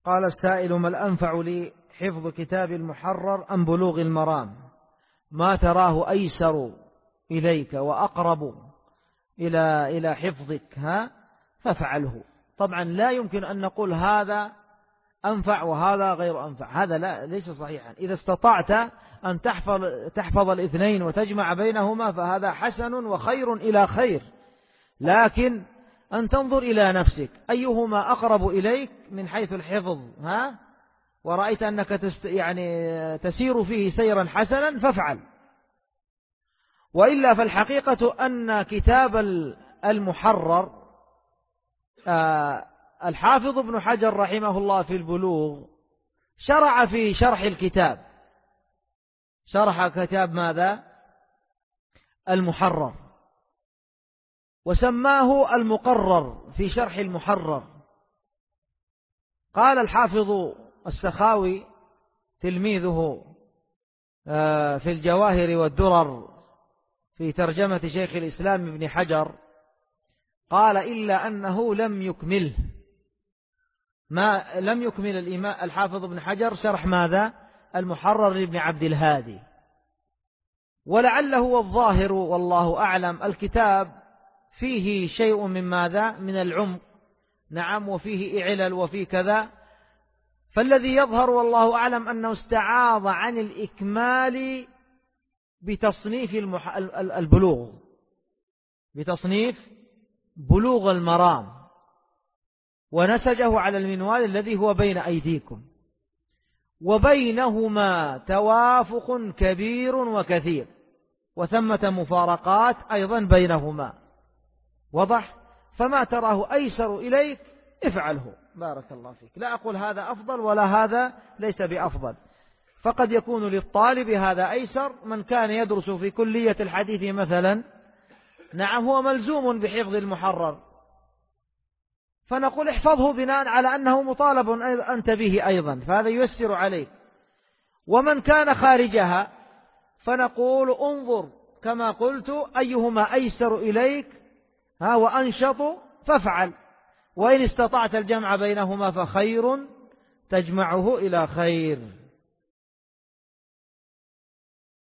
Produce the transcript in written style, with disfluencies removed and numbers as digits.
قال السائل: ما الأنفع لي، حفظ كتاب المحرر أم بلوغ المرام؟ ما تراه أيسر إليك وأقرب إلى حفظك فافعله. طبعا لا يمكن أن نقول هذا أنفع وهذا غير أنفع، هذا لا ليس صحيحا. إذا استطعت أن تحفظ الاثنين وتجمع بينهما فهذا حسن وخير إلى خير، لكن أن تنظر إلى نفسك أيهما أقرب إليك من حيث الحفظ ورأيت أنك تسير فيه سيرا حسنا فافعل. وإلا فالحقيقة أن كتاب المحرر الحافظ ابن حجر رحمه الله في البلوغ شرع في شرح الكتاب، شرح كتاب ماذا؟ المحرر، وسماه المقرر في شرح المحرر. قال الحافظ السخاوي تلميذه في الجواهر والدرر في ترجمة شيخ الإسلام ابن حجر، قال: إلا أنه لم يكمل الحافظ ابن حجر شرح ماذا؟ المحرر لابن عبد الهادي. ولعله والظاهر والله أعلم الكتاب فيه شيء من ماذا؟ من العمق، نعم، وفيه علل وفيه كذا. فالذي يظهر والله أعلم أنه استعاض عن الإكمال بتصنيف البلوغ، بتصنيف بلوغ المرام، ونسجه على المنوال الذي هو بين أيديكم، وبينهما توافق كبير وكثير، وثمة مفارقات أيضا بينهما. وضح؟ فما تراه أيسر إليك افعله. بارك الله فيك. لا أقول هذا أفضل ولا هذا ليس بأفضل، فقد يكون للطالب هذا أيسر. من كان يدرس في كلية الحديث مثلا، نعم، هو ملزوم بحفظ المحرر، فنقول احفظه بناء على أنه مطالب أنت به أيضا، فهذا ييسر عليك. ومن كان خارجها فنقول انظر كما قلت أيهما أيسر إليك وأنشط فافعل، وإن استطعت الجمع بينهما فخير، تجمعه إلى خير.